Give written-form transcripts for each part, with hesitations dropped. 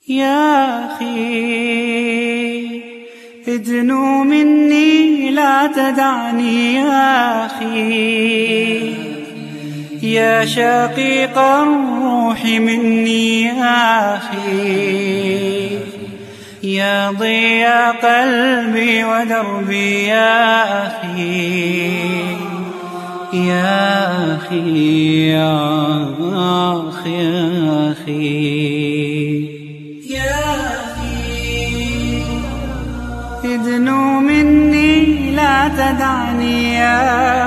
يا أخي ادنو مني لا تدعني يا أخي، يا شقيق الروح مني يا أخي، يا ضياء قلبي ودربي يا أخي، يا أخي يا أخي يا أخي، ادنو مني لا تدعني يا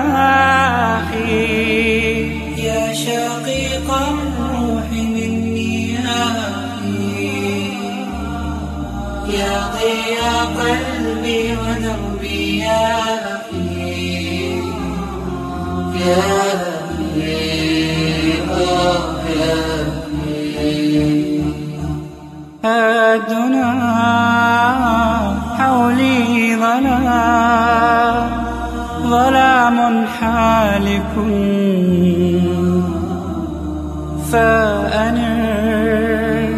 أخي، يا شقيق الروح مني يا أخي، يا ضياء قلبي ودربي يا أخي، يا الدنا حولي ظلام حالك، فأنر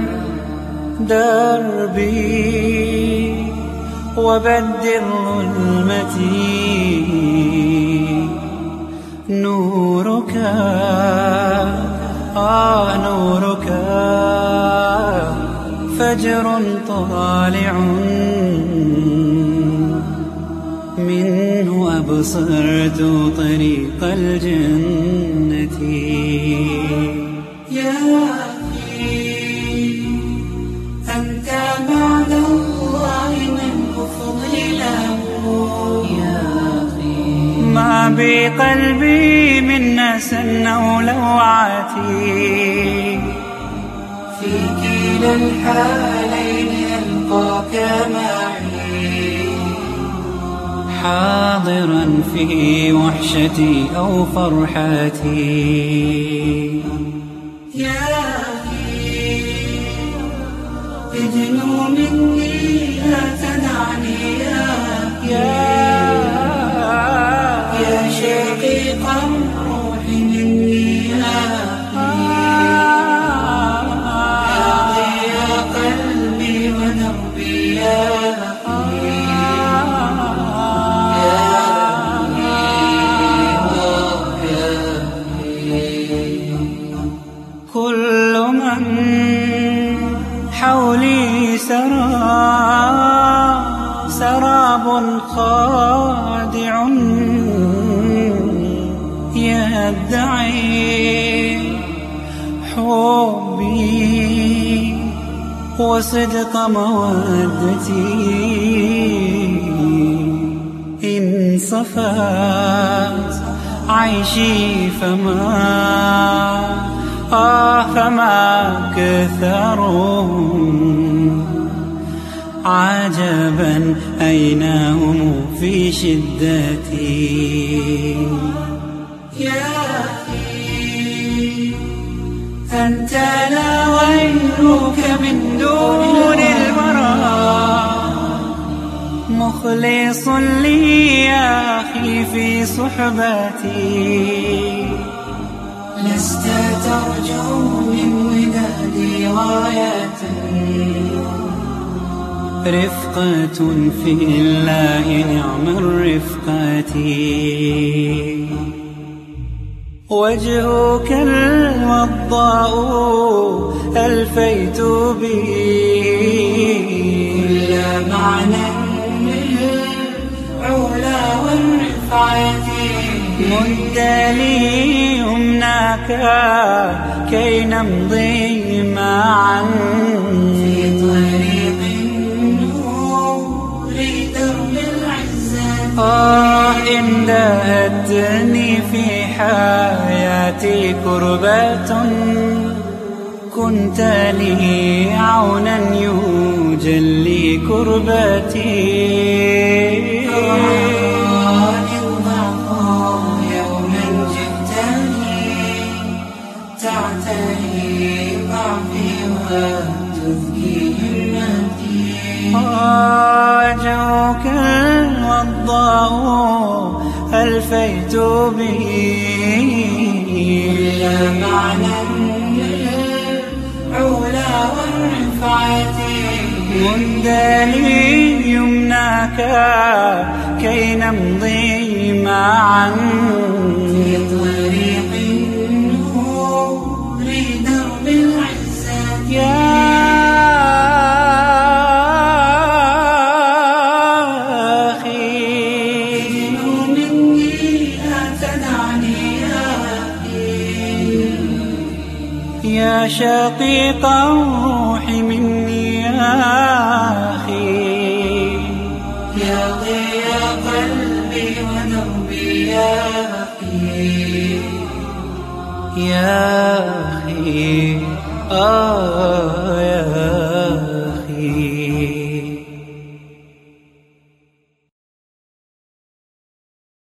دربي وبدل ظلمتي، نورك نورك فجر طالع، منه أبصرت طريق الجنة. يا أخي أنت بعد الله من أفضله، يا أخي ما بقلبي من نسن أو لوعتي، في كلا الحالين ألقاك معي، حاضرا في وحشتي أو فرحتي. يا أخي ادنو مني لا تدعني يا شقيق الروح مني يا كل من حولي سراب خادع، يدعي حبي وصدق مودتي، إن صفات عيشي فما كثرهم، عجبا أين هم في شدتي. يا أخي أنت لا غيرك من دون الورى، مخلص لي يا أخي في صحبتي، لست ترجو من ودادي غاية، رفقة في الله نعم الرفقة، وجهك الوضاء ألفيت به كل معنى للعلا والرفعة، مد لي يمناك كي نمضي معا في طريق النور درب العزة. إن دهتني في حياتي كربة، كنت لي عونا يجلي كربتي. تعتني ضعفي وتذكي همتي، وجهك الوضاء ألفيت به كل معنى للعلا والرفعة. رفعتي مد لي يمناك كي نمضي معا في طريق النور درب العزة يا أخي مني لا تدعني يا أخي يا شقيق روحي مني يا أخي يا ضياء قلبي ودربي يا أخي يا أخي يا